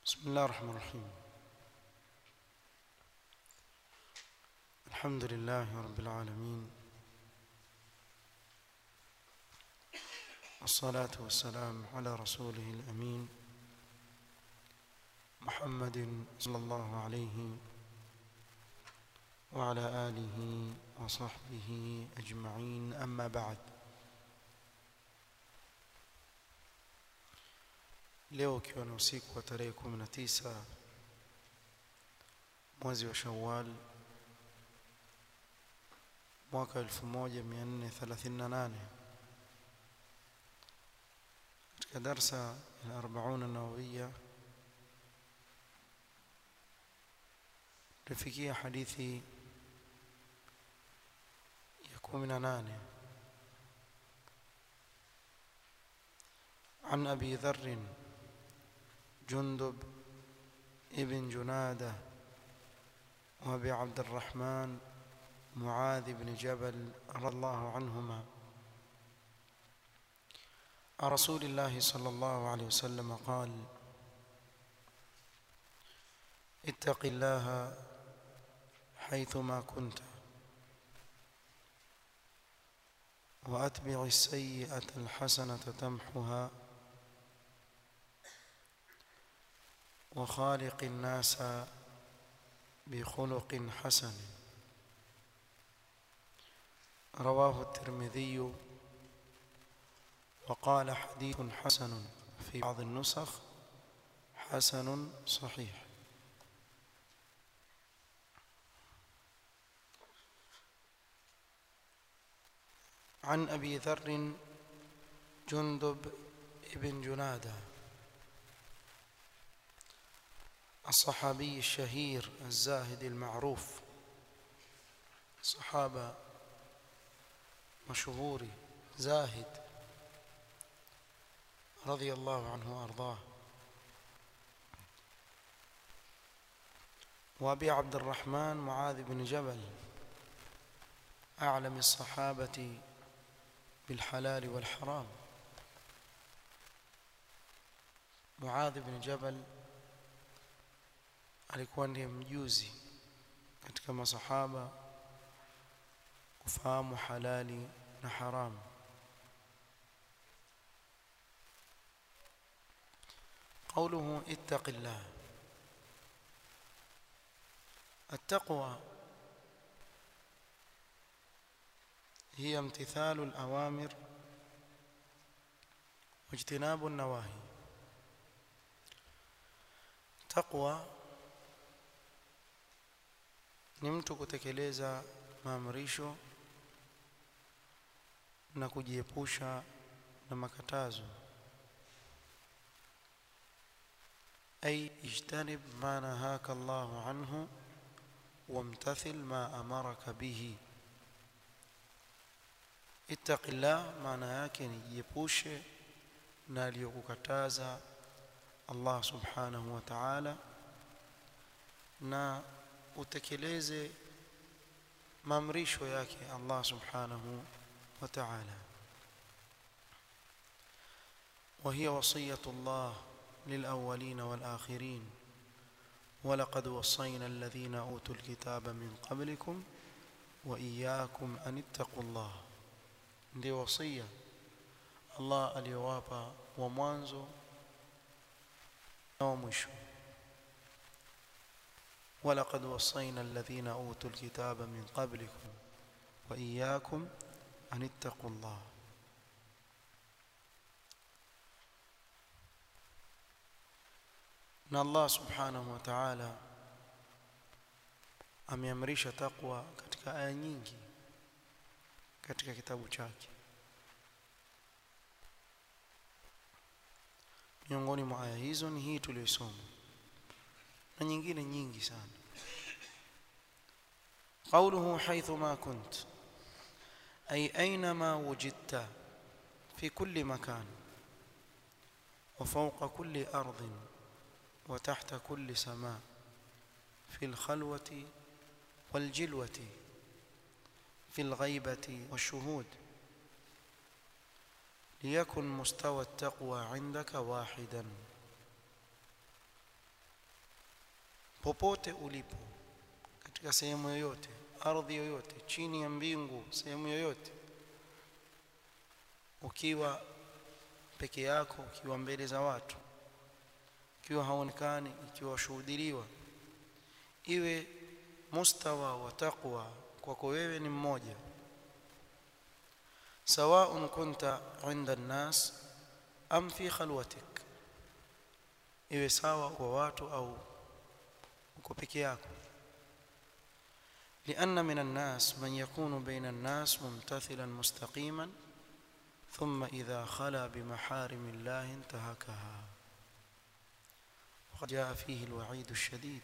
بسم الله الرحمن الرحيم. الحمد لله رب العالمين، والصلاة والسلام على رسوله الأمين محمد صلى الله عليه وعلى آله وصحبه أجمعين، أما بعد. Leo ikiwa ni usiku wa tarehe 19 mwezi wa Shawwal mwaka 1438, katika darsa ya 40 an-Nawawiyya tufikia hadithi ya 18 عن أبي ذر جندب ابن جنادة وأبي عبد الرحمن معاذ بن جبل رضي الله عنهما عن رسول الله صلى الله عليه وسلم قال: اتق الله حيثما كنت وأتبع السيئة الحسنة تمحها وخالق الناس بخلق حسن. رواه الترمذي وقال حديث حسن، في بعض النسخ حسن صحيح. عن أبي ذر جندب ابن جنادة الصحابي الشهير الزاهد المعروف، صحابة مشهور زاهد رضي الله عنه وأرضاه. وأبي عبد الرحمن معاذ بن جبل أعلم الصحابة بالحلال والحرام. معاذ بن جبل alikuwa ndiye mjuzi katika masahaba kufahamu halali na haramu. قوله اتق الله، التقوى هي امتثال الأوامر واجتناب النواهي. تقوى ni mtu kutekeleza maamrisho na kujiepusha na makatazo. أي اجتنب ما نهاك الله عنه وامتثل ما أمرك به. اتق الله maana yake ni jiepushe na aliyokukataza Allah subhanahu wa ta'ala na utekeleze maamrisho yake Allah subhanahu wa ta'ala. وهي وصية الله للأولين والآخرين ولقد وصينا الذين أوتوا الكتاب من قبلكم وإياكم أن اتقوا الله. دي وصية الله aliyowapa wa mwanzo na wa mwisho. ولقد وصينا الذين أوتوا الكتاب من قبلكم وإياكم أن اتقوا الله. na Allah subhanahu wa ta'ala ameamrisha taqwa katika aya nyingi katika kitabu chake. Miongoni mwa aya hizo ni hii tuliyosoma na nyingine nyingi sana. قوله حيثما كنت أي أينما وجدت، في كل مكان وفوق كل أرض وتحت كل سماء، في الخلوة والجلوة، في الغيبة والشهود، ليكن مستوى التقوى عندك واحدا. popote ulipo katika sehemu yoyote, ardhi yoyote, chini ya mbingu, sehemu yoyote, ukiwa peke yako, ukiwa mbele za watu, ukiwa haonekani, ikiwa washuhudiliwa, iwe mustawa wa taqwa kwako wewe ni mmoja, sawa kunta inda an-nas am fi khalwatik, iwe sawa kwa watu au uko peke yako. لأن من الناس من يكون بين الناس ممتثلا مستقيما ثم إذا خلا بمحارم الله انتهكها، وقد جاء فيه الوعيد الشديد.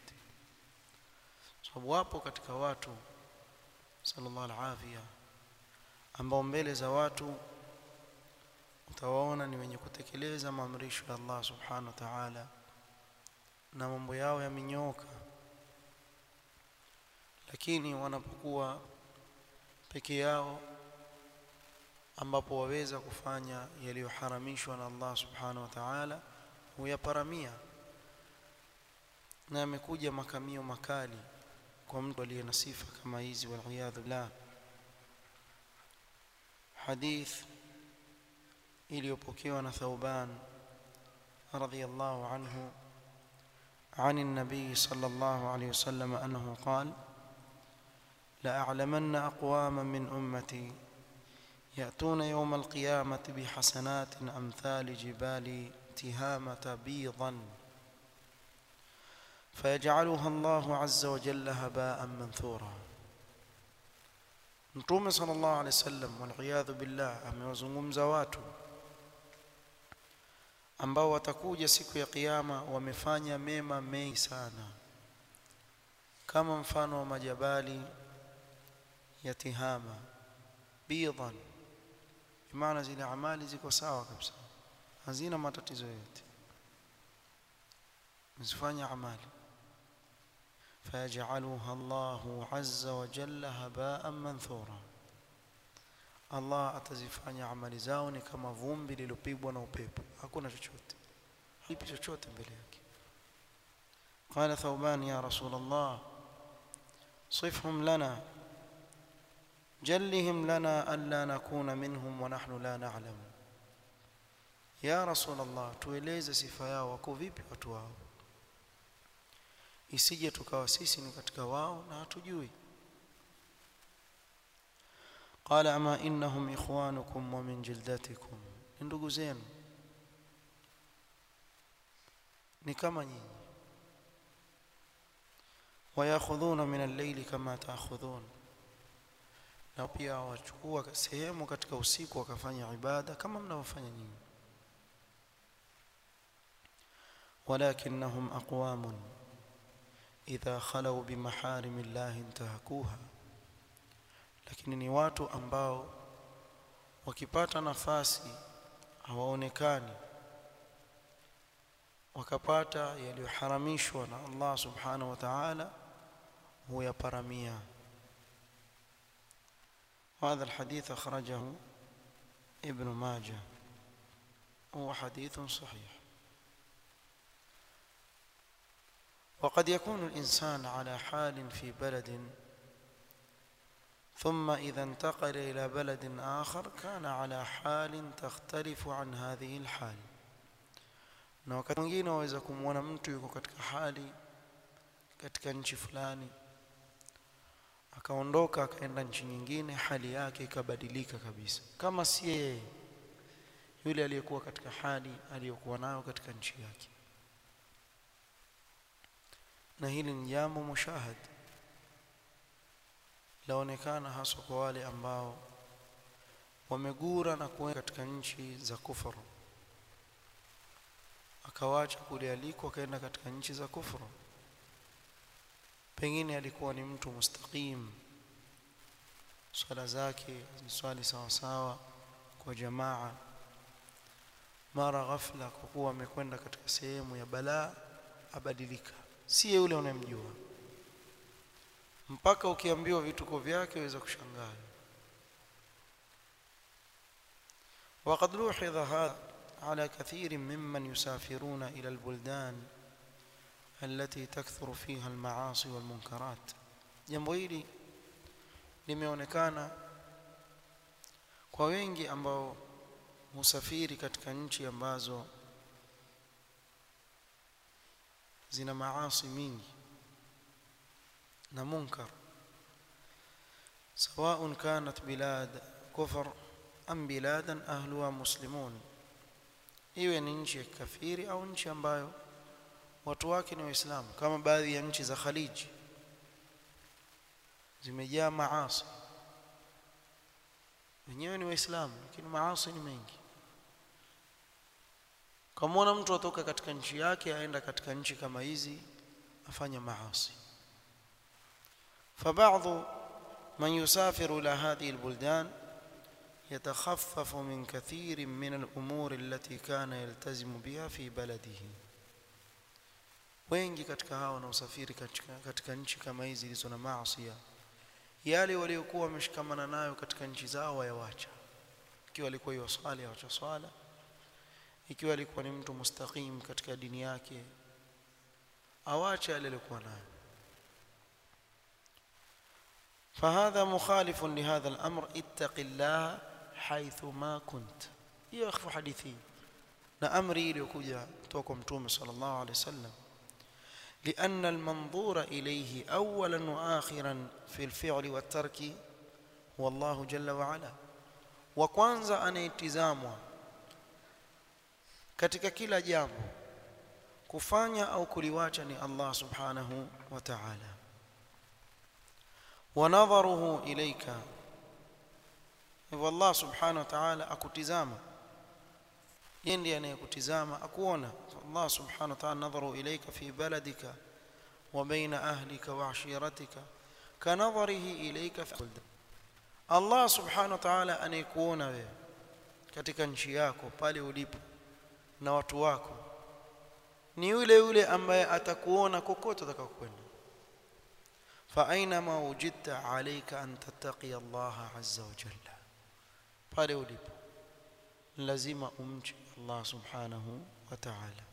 wapo katika watu sallallahu alafia ambao mbele za watu utawaona ni wenye kutekeleza maamrisho ya Allah subhanahu wa ta'ala na mambo yao yamenyooka, lakini wanapokuwa peke yao ambapo waweza kufanya yaliyoharamishwa na Allah subhanahu wa ta'ala huyaparamia, na amekuja makamio makali kwa mtu aliye na sifa kama hizi, wal billah. Hadith iliyopokewa na Thauban radhiyallahu anhu عن النبي صلى الله عليه وسلم أنه قال: لأعلمن أقواما من أمتي يأتون يوم القيامة بحسنات أمثال جبال تهامة بيضا فيجعلها الله عز وجل هباء منثورا. Mtume sallallahu alayhi wasallam wal billah amewazungumza watu ambao watakuja siku ya kiyama wamefanya mema mengi sana, kama mfano wa majabali ya Tihama bidan, maana zile amali ziko sawa kabisa, hazina matatizo yote, msifanya amali. فيجعلها الله عز وجل هباء منثورا, Allah atazifanya amali zao ni kama vumbi lililopigwa na upepo, hakuna chochote, hipi chochote mbele yake. قال ثوبان: يا رسول الله صفهم لنا جلهم لنا ألا نكون منهم ونحن لا نعلم. يا رسول الله, tueleze sifa yao, wako vipi watu wao, isije tukawa sisi ni katika wao na hatujui. قال: أما إنهم إخوانكم ومن جلدتكم, ndugu zenu ni kama nyinyi. ويأخذون من الليل كما تأخذون, na pia wachukua sehemu katika usiku wakafanya ibada kama mnavyofanya nyinyi. ولكنهم أقوام إذا خلوا بمحارم الله انتهكوها, lakini ni watu ambao wakipata nafasi hawaonekani, wakapata yaliyoharamishwa na Allah subhanahu wa ta'ala huyaparamia. وهذا الحديث أخرجه ابن ماجه هو حديث صحيح. وقد يكون الإنسان على حال في بلد ثم إذا انتقل إلى بلد آخر كان على حال تختلف عن هذه الحال. na wakati mwingine waweza kumuona mtu yuko katika hali katika nchi fulani, akaondoka akaenda nchi nyingine, hali yake ikabadilika kabisa, kama si yeye yule aliyekuwa katika hali aliyokuwa nayo katika nchi yake. Na hili ni jambo mushahad, laonekana hasa kwa wale ambao wamegura na kuwa katika nchi za kufuru, akawacha kule aliko akaenda katika nchi za kufuru. Pengine alikuwa ni mtu mustaqim, swala zake swali sawa sawa kwa jamaa, mara ghafla kwa kuwa amekwenda katika sehemu ya balaa abadilika, si yule unayemjua, mpaka ukiambiwa vituko vyake waweza kushangaa. وقد لوحظ هذا على كثير ممن يسافرون إلى البلدان التي تكثر فيها المعاصي والمنكرات. jambo hili limeonekana kwa wengi ambao musafiri katika nchi ambazo zina maasi mingi na munkar, سواء كانت بلاد كفر أم بلادا أهلها مسلمون, iwe ni nchi ya kafiri au nchi ambayo watu wake ni waislamu, kama baadhi ya nchi za Khaliji zimejaa maasi, wenyewe ni waislamu lakini maasi ni mengi. Kama mtu atoka katika nchi yake aenda katika nchi kama hizi afanya maasi. فبعض من يسافر إلى هذه البلدان يتخفف من كثير من الأمور التي كان يلتزم بها في بلده. wengi katika hao wanaosafiri katika nchi kama hizi zilizo na maasi, yale waliokuwa wameshikamana nayo katika nchi zao wayawacha. Ikiwa alikuwa yusali awacha swala, ikiwa alikuwa ni mtu mustaqim katika dini yake awacha yale alikuwa nayo. فهذا مخالف لهذا الأمر اتق الله حيث ما كنت. hiyo ikhfu hadithi na amri iliyokuja kutoka Mtume sallallahu alaihi wasallam, لأن المنظور إليه أولا وآخرا في الفعل والترك هو الله جل وعلا. وكwanza anaitizamwa katika kila jambo, kufanya au kuliwacha ni Allah subhanahu wa ta'ala. ونظره إليك, والله سبحانه وتعالى akutizama, yeye ndiye anayekutizama akuona. Allah subhanahu wa ta'ala nadharu ilayka fi baladika wa baina ahlika wa ashiratika kanadharihi ilayka fi balad. Allah subhanahu wa ta'ala anayekuona wewe katika nchi yako pale ulipo na watu wako ni yule yule ambaye atakuona kokote utakakokwenda. فأينما وجدت عليك أن تتقي الله عز وجل. pale ulipo lazima umche Allah subhanahu wa ta'ala.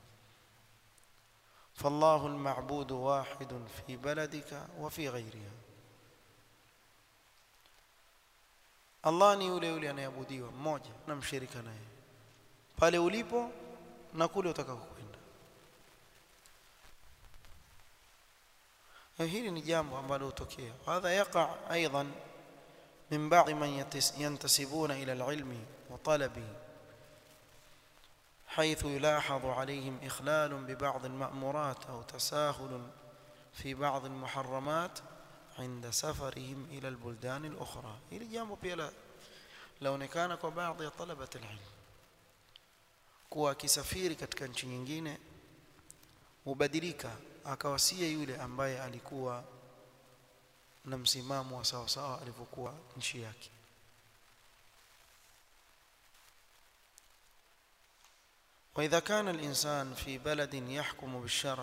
فالله المعبود واحد في بلدك وفي غيرها. Allah ni yule yule anayeabudiwa mmoja na mshirika naye pale ulipo na kule utakakokwenda. hili ni jambo ambalo hutokea. Hadha yaqa aidan min ba'd man yantasibuna ila al-ilmi wa talabihi, حيث يلاحظ عليهم إخلال ببعض المأمورات أو تساهل في بعض المحرمات عند سفرهم إلى البلدان الأخرى. hili jambo pia laonekana kwa baadhi ya talabat al-ilm, kuwa kisafiri katika nchi nyingine hubadilika akawa si yule ambaye alikuwa na msimamo wa sawa sawa alipokuwa nchi yake. وإذا كان الإنسان في بلد يحكم بالشرع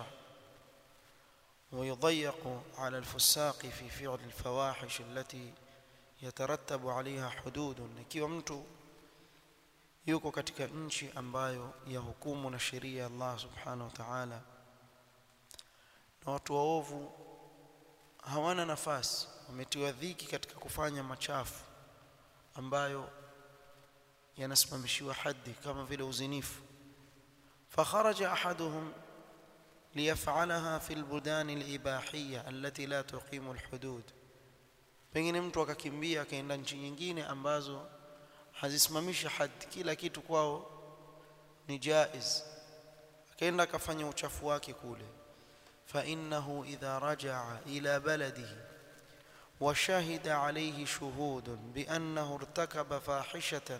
ويضيق على الفساق في فعل الفواحش التي يترتب عليها حدود, ikiwa mtu yuko katika nchi ambayo yahukumu na sheria ya Allah subhanahu wa ta'ala na watu waovu hawana nafasi, wametiwa dhiki katika kufanya machafu ambayo yanasimamishiwa haddi kama vile uzinifu, فخرج أحدهم ليفعلها في البلدان الإباحية التي لا تقيم الحدود. pengine mtu akakimbia akaenda nchi nyingine ambazo hazisimamishi haddi, kila kitu kwao ni jaiz, akaenda akafanya uchafu wake kule. فإنه إذا رجع إلى بلده وشهد عليه شهود بأنه ارتكب فاحشة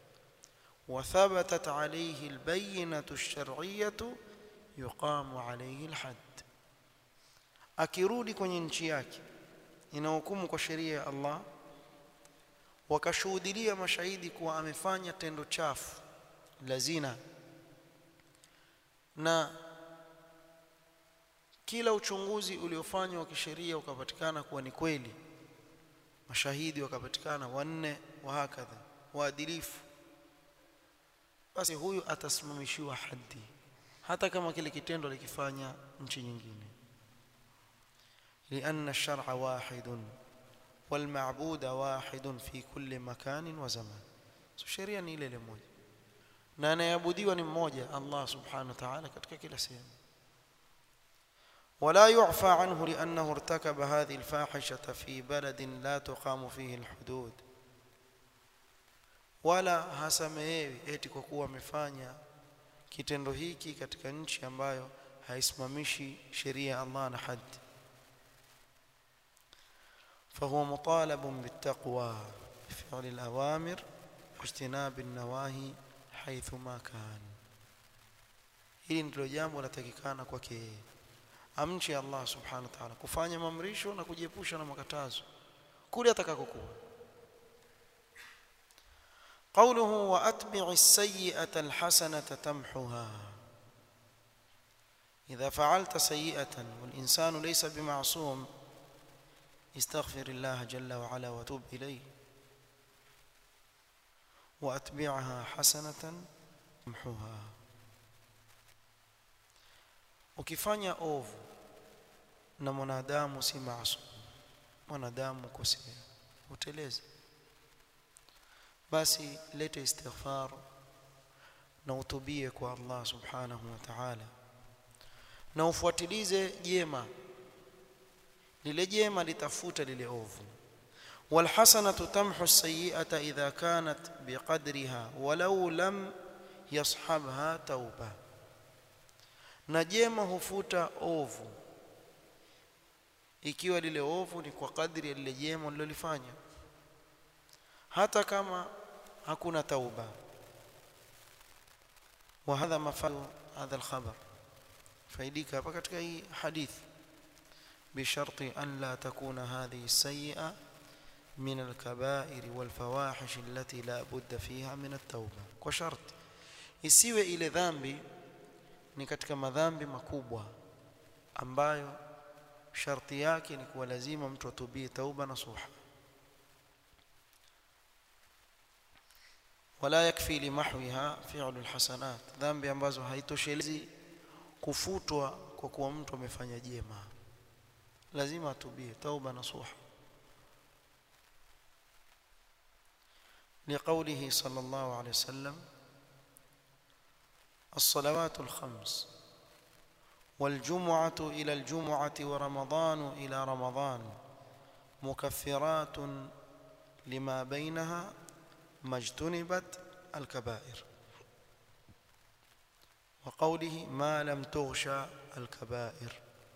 وثبتت عليه البينة الشرعية يقام عليه الحد. akirudi kwenye nchi yake inahukumu kwa sheria ya Allah, wakashuhudia mashahidi kuwa amefanya tendo chafu la zina, na kila uchunguzi uliofanywa wa kisheria ukapatikana kuwa ni kweli, mashahidi wakapatikana wanne wa hakadha waadilifu, basi huyu atasimamishiwa haddi hata kama kile kitendo likifanya nchi nyingine. لأن الشرع واحد والمعبود واحد في كل مكان وزمان. sheria ni ile moja na anayeabudiwa ni mmoja, Allah subhanahu wa ta'ala, katika kila sehemu. ولا يعفى عنه لأنه ارتكب هذه الفاحشة في بلد لا تقام فيه الحدود. wala hasamehewi eti kwa kuwa amefanya kitendo hiki katika nchi ambayo haisimamishi sheria ya Allah na haddi. فهو مطالب بالتقوى بفعل الأوامر واجتناب النواهي حيث ما كان. hili ndilo jambo latakikana kwake, amche Allah subhanahu wa ta'ala, kufanya maamrisho na kujiepusha na makatazo kule atakakokuwa. قوله وأتبع السيئة الحسنة تمحها. إذا فعلت سيئة والإنسان ليس بمعصوم استغفر الله جل وعلا وتوب إليه وأتبعها حسنة تمحها. ukifanya ovu na mwanadamu si maasum, mwanadamu kosea, uteleze, basi leta istighfar na utubie kwa Allah subhanahu wa ta'ala, na ufuatilize jema, lile jema litafuta lile ovu. والحسنة تمحو السيئة إذا كانت بقدرها ولو لم يصحبها توبة. na jema hufuta ovu ikiwa lile ovu ni kwa kadri ya lile jema lilolifanya, hata kama hakuna tauba. وهذا مفاد هذا الخبر, faidika hapa katika hii hadith, بشرط أن لا تكون هذه السيئة من الكبائر والفواحش التي لا بد فيها من التوبة. kwa shart isiwe ile dhambi ni katika madhambi makubwa ambayo sharti yake ni kuwa lazima mtu atubie tauba nasuha. wala yakfi limahwiha fi'lu alhasanat, dhambi ambazo haitoshelezi kufutwa kwa kuwa mtu amefanya jema, lazima atubie tauba nasuha. لقوله صلى الله عليه وسلم الصلوات الخمس والجمعة إلى الجمعة ورمضان إلى رمضان مكفرات لما بينها ما اجتنبت الكبائر. وقوله ما لم تغشى الكبائر،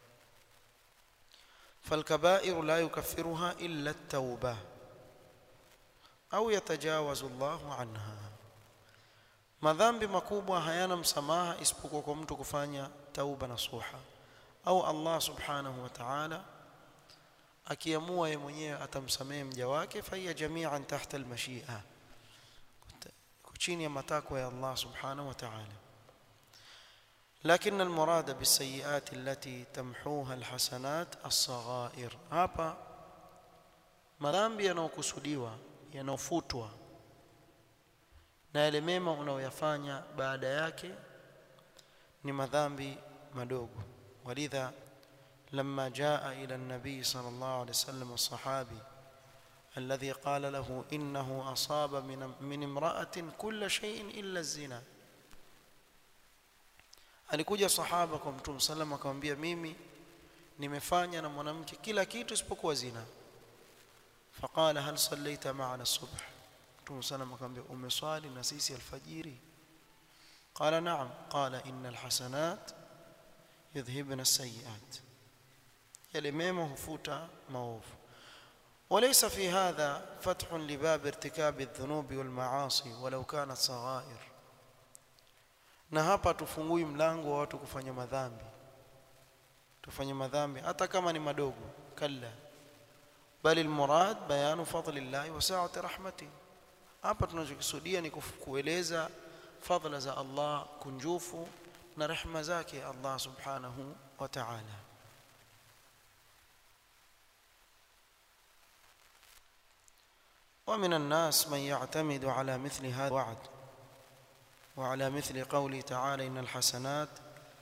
فالكبائر لا يكفرها إلا التوبة أو يتجاوز الله عنها. madhambi makubwa hayana msamaha isipokuwa kwa mtu kufanya tauba nasuha, au Allah subhanahu wa ta'ala akiamua yeye mwenyewe atamsamehe mja wake, fa hiya jami'an tahta al-mashi'a, chini ya matakwa ya Allah subhanahu wa ta'ala. لكن المراد بالسيئات التي تمحوها الحسنات الصغائر. hapa madhambi yanayokusudiwa, yanayofutwa na yale mema unayoyafanya baada yake ni madhambi madogo. walidha lamma jaa ila an-nabi sallallahu alayhi wasallam as-sahabi alladhi qala lahu innahu asaba min imra'atin kull shay'in illa az-zina, alikuja sahaba kwa Mtume sallam akamwambia, mimi nimefanya na mwanamke kila kitu isipokuwa zina. faqala hal sallaita ma'ana as-subh, Mtume sallam akamwambia, umeswali na sisi alfajiri? qala na'am. qala innal hasanat yudhhibna as-sayyi'at, yale mema hufuta maovu. وليس في هذا فتح لباب ارتكاب الذنوب والمعاصي ولو كانت صغائر, na hapa tufungui mlango wa watu kufanya madhambi, tufanye madhambi hata kama ni madogo, kalla, bali almurad bayanu fadlillahi wa sa'ati rahmatihi. hapa tunachokusudia ni kueleza fadhila za Allah kunjufu na rehema zake Allah subhanahu wa ta'ala. ومن الناس من يعتمد على مثل هذا الوعد وعلى مثل قوله تعالى إن الحسنات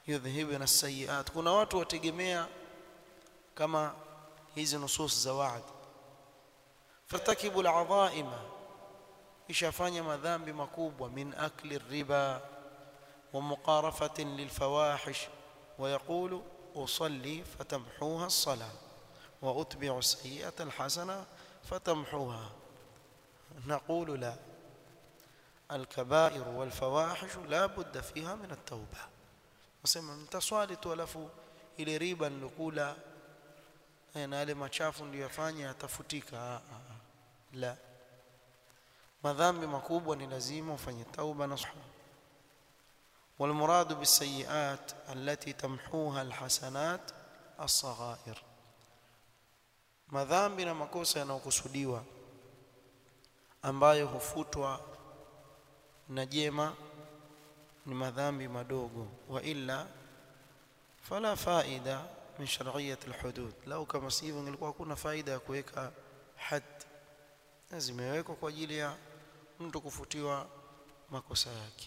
yudhhibna as-sayyi'at. Kuna watu wategemea kama hizi nusus za waad, fartakibu al-'adha'ima, ishafanya madhambi makubwa, min akli riba wa muqarafatin lilfawahish, wa yaqulu usalli fatamhuha as-salah wa utbi'u as-sayyi'ata al-hasana fatamhuha. naqulu la, الكبائر والفواحش لا بد فيها من التوبة. nasema mtaswali tu alafu ile riba nilokula na yale machafu ndio yafanya yatafutika. La, madhambi makubwa ni lazima ufanye tauba nasuha. والمراد بالسيئات التي تمحوها الحسنات الصغائر, madhambi na makosa yanayokusudiwa ambayo hufutwa na jema ni madhambi madogo. Wa illa fala faida min shar'iyyat alhudud, lau kama sivyo ingekuwa hakuna faida ya kuweka had, zimewekwa kwa ajili ya mtu kufutiwa makosa yake.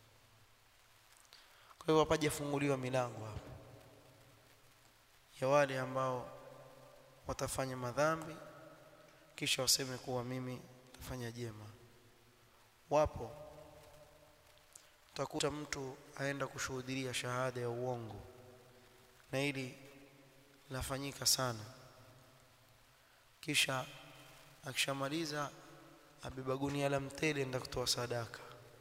Kwa hivyo hapajafunguliwa milango hapo ya wale ambao watafanya madhambi kisha waseme kuwa mimi nitafanya jema. Wapo, utakuta mtu aenda kushuhudia shahada ya uongo, na hili lafanyika sana, kisha akishamaliza abeba gunia la mtele enda kutoa sadaka.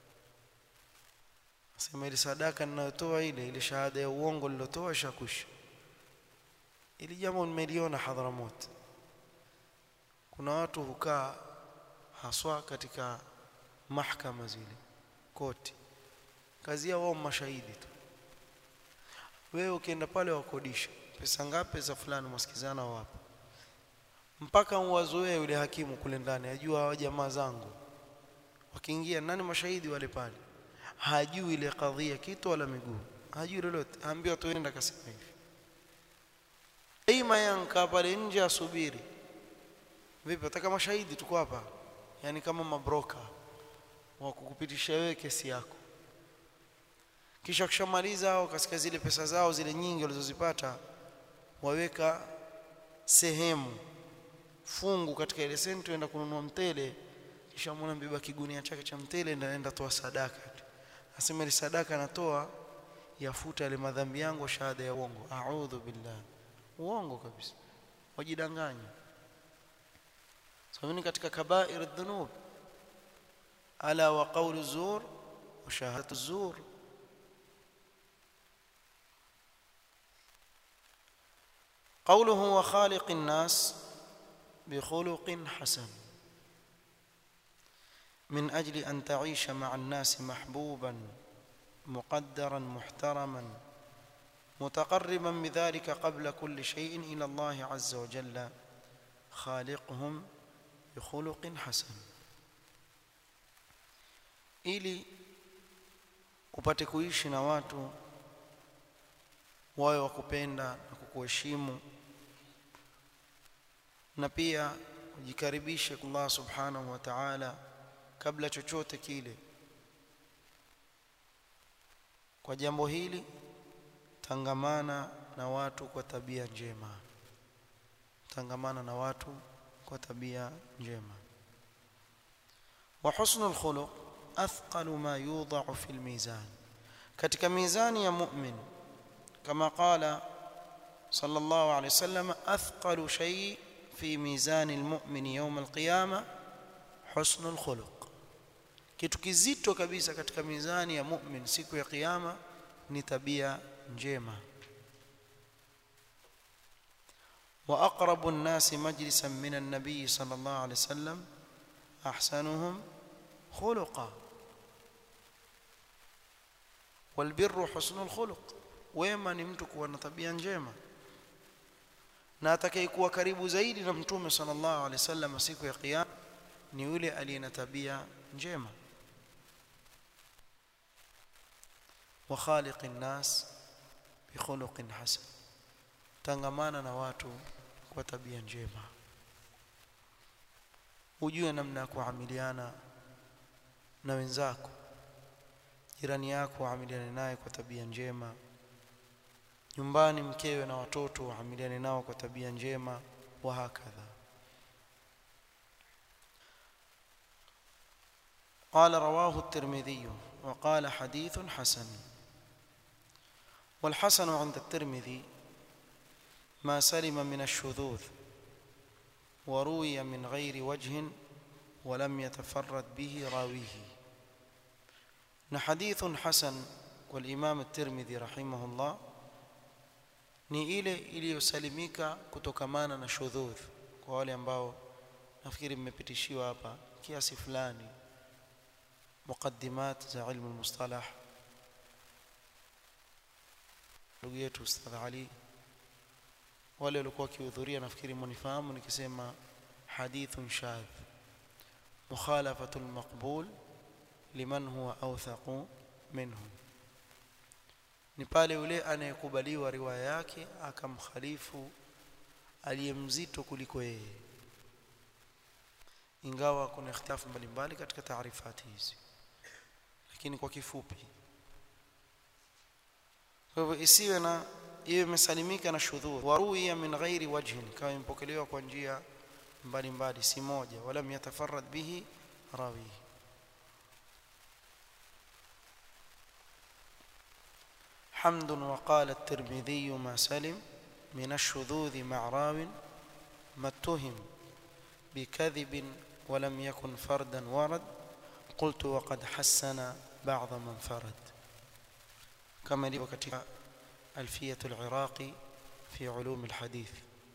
Sema ile sadaka ninayotoa ile shahada ya uongo nilotoa shakusha. Ili jambo nimeliona Hadhramut. Kuna watu hukaa haswa katika mahakama zile koti, kazi yao wao mashahidi tu. Wewe ukienda pale wakodisha pesa ngapi za fulani, masikizana wapo, mpaka uwazoee yule hakimu kule ndani, ajua hawa jamaa zangu wakiingia nani mashahidi wale pale, hajui ile kadhia kitu wala miguu, hajui lolote, aambiwa tu nenda kasema hivi. Daima yanka pale nje asubiri, vipi nataka mashahidi tuko hapa, yani kama mabroka wa kukupitisha wewe kesi yako. Kisha kushamaliza hao kasika zile pesa zao zile nyingi walizozipata, waweka sehemu fungu katika ile senti, enda kununua mtele, kisha mwana mbeba kigunia chake cha mtele enda toa sadaka. Asema ile sadaka anatoa yafuta ile madhambi yangu, shahada ya uongo. A'udhu billah, uongo kabisa, wajidanganya. Sababu ni katika kabair adh-dhunub, ala wa qawlu zur wa shahadatu zur. قوله وخالق الناس بخلق حسن، من أجل أن تعيش مع الناس محبوبا مقدرا محترما متقربا بذلك قبل كل شيء إلى الله عز وجل، خالقهم بخلق حسن. ili upate kuishi na watu wawe wakupenda na kukuheshimu, na pia ujikaribishe kwa Allah subhanahu wa ta'ala kabla chochote kile. Kwa jambo hili tangamana na watu kwa tabia njema, tangamana na watu kwa tabia njema. Wa husnul khuluq athqalu ma yudha'u fil mizan, katika mizani ya mu'min, kama qala sallallahu alayhi wasallam, athqalu shay fi mizani almu'min yawm alqiyama husnul khuluq. Kitu kizito kabisa katika mizani ya mu'min siku ya kiyama ni tabia njema. Wa aqrabu an-nasi majlisan min an-nabiy sallallahu alayhi wasallam ahsanuhum khuluqa, wal birru husnul khuluq. Wema ni mtu kuwa na tabia njema, na atakayekuwa karibu zaidi na mtume sallallahu alayhi wasallam siku ya kiyama ni yule aliye na tabia njema. Wa khaliqin nas bi khuluqin hasan, tangamana na watu kwa tabia njema. Ujue namna ya kuamiliana na wenzako, jirani yako, amiliane naye kwa tabia njema, nyumbani mkewe na watoto waamiliane nao kwa tabia njema wa hakadha. قال رواه الترمذي وقال حديث حسن. والحسن عند الترمذي ما سلم من الشذوذ وروي من غير وجه ولم يتفرد به راويه. حديث حسن والإمام الترمذي رحمه الله ni ile iliyosalimika kutokamana na shudhudh. Kwa wale ambao nafikiri mmepitishiwa hapa kiasi fulani muqaddimat za ilmu al-mustalah, ndugu yetu Ustadh Ali, wale walikuwa kihudhuria nafikiri mnifahamu nikisema hadithun shadh mukhalafatul maqbul liman huwa awthaqu minhu, ni pale yule anayekubaliwa riwaya yake akamkhalifu aliyemzito kuliko yeye, ingawa kuna ikhtilafu mbalimbali katika taarifati hizi, lakini kwa kifupi. Kwa hivyo isiwe na iwe imesalimika na shudhudh, waruya min ghairi wajhin, kama impokelewa kwa njia mbalimbali si moja, wala yatafarrad bihi rawi. حمد. وقال الترمذي ما سلم من الشذوذ مع راو ما اتهم بكذب ولم يكن فردا ورد قلت وقد حسن بعض من فرد، كما لي وكتب ألفية العراقي في علوم الحديث.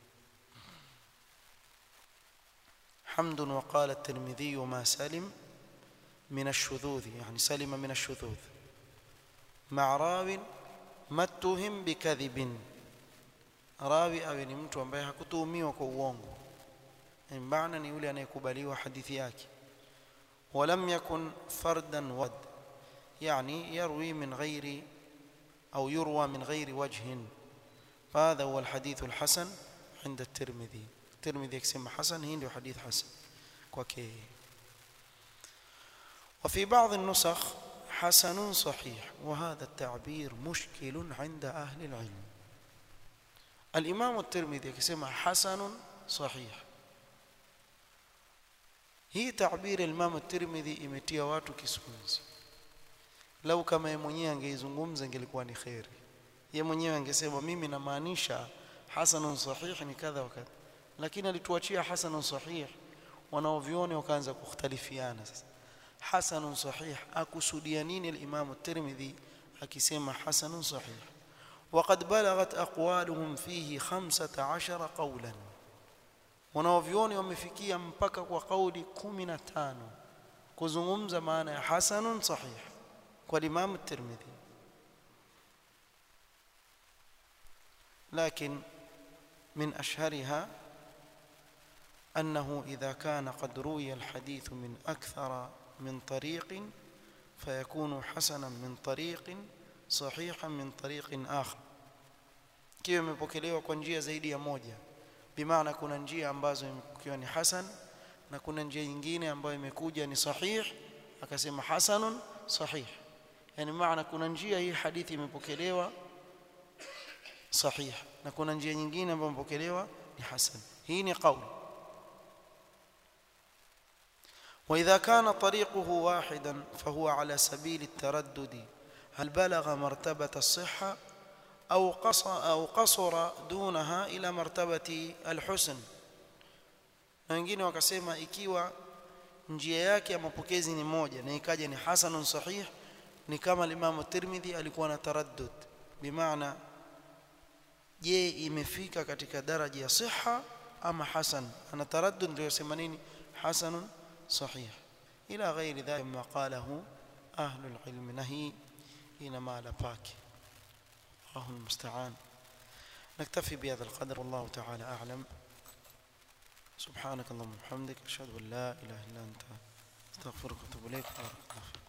حمد. وقال الترمذي ما سلم من الشذوذ، يعني سلم من الشذوذ مع راو ما اتهم بكذب، راوي awe ni mtu ambaye hakutuhumiwa kwa uongo, maana ni yule anayekubaliwa hadithi yake. ولم يكن فردا ود، يعني يروي من غير أو يروى من غير وجه، فهذا هو الحديث الحسن عند الترمذي. الترمذي يقسم حسن، هي حديث حسن كوكي. وفي بعض النسخ حسن صحيح، وهذا التعبير مشكل عند أهل العلم. الإمام الترمذي يقسم حسن صحيح، hii تعبير الإمام الترمذي imetia watu kisunzi. Lau kama yeye mwenyewe angeizungumza ingelikuwa ni khairi. Yeye mwenyewe angesema mimi namaanisha hasanun sahih ni kadha wa kadha, lakini alituachia hasanun sahih, wanaoviona wakaanza kukhtalifiana. Sasa hasanun sahih akusudia nini al-Imam at-Tirmidhi akisema hasanun sahih? وقد بلغت أقوالهم فيه 15 قولا، wanaoviona wamefikia mpaka kwa kauli 15 kuzungumza maana ya hasanun sahih kwa Imam at-Tirmidhi. لكن من أشهرها أنه إذا كان قد روي الحديث من أكثر من طريق فيكون حسنا من طريق صحيحا من طريق آخر. كيف imepokelewa kwa njia zaidi ya moja, bimaana kuna njia ambazo imepokewa ni hasan na kuna njia nyingine ambayo imekuja ni sahih akasema hasanun sahih, yani maana kuna njia hii hadithi imepokelewa sahih na kuna njia nyingine ambayo imepokelewa ni hasan. Hii ni kauli. وإذا كان طريقه واحدا فهو على سبيل التردد، هل بلغ مرتبة الصحة أو قصر دونها إلى مرتبة الحسن. na wengine wakasema ikiwa njia yake ya mapokezi ni moja na ikaja ni hasanun sahih, ni kama Imam Tirmidhi alikuwa na taraddud, bimaana je imefika katika daraja ya siha ama hasan, ana taraddud ndio yasema nini hasanun صحيح إلى غير ذلك ما قاله أهل العلم. نهي إنما لباك، الله المستعان. نكتفي بهذا القدر، والله تعالى أعلم. سبحانك اللهم وبحمدك، أشهد أن لا إله إلا أنت، أستغفرك وأتوب إليك. بارك الله فيك.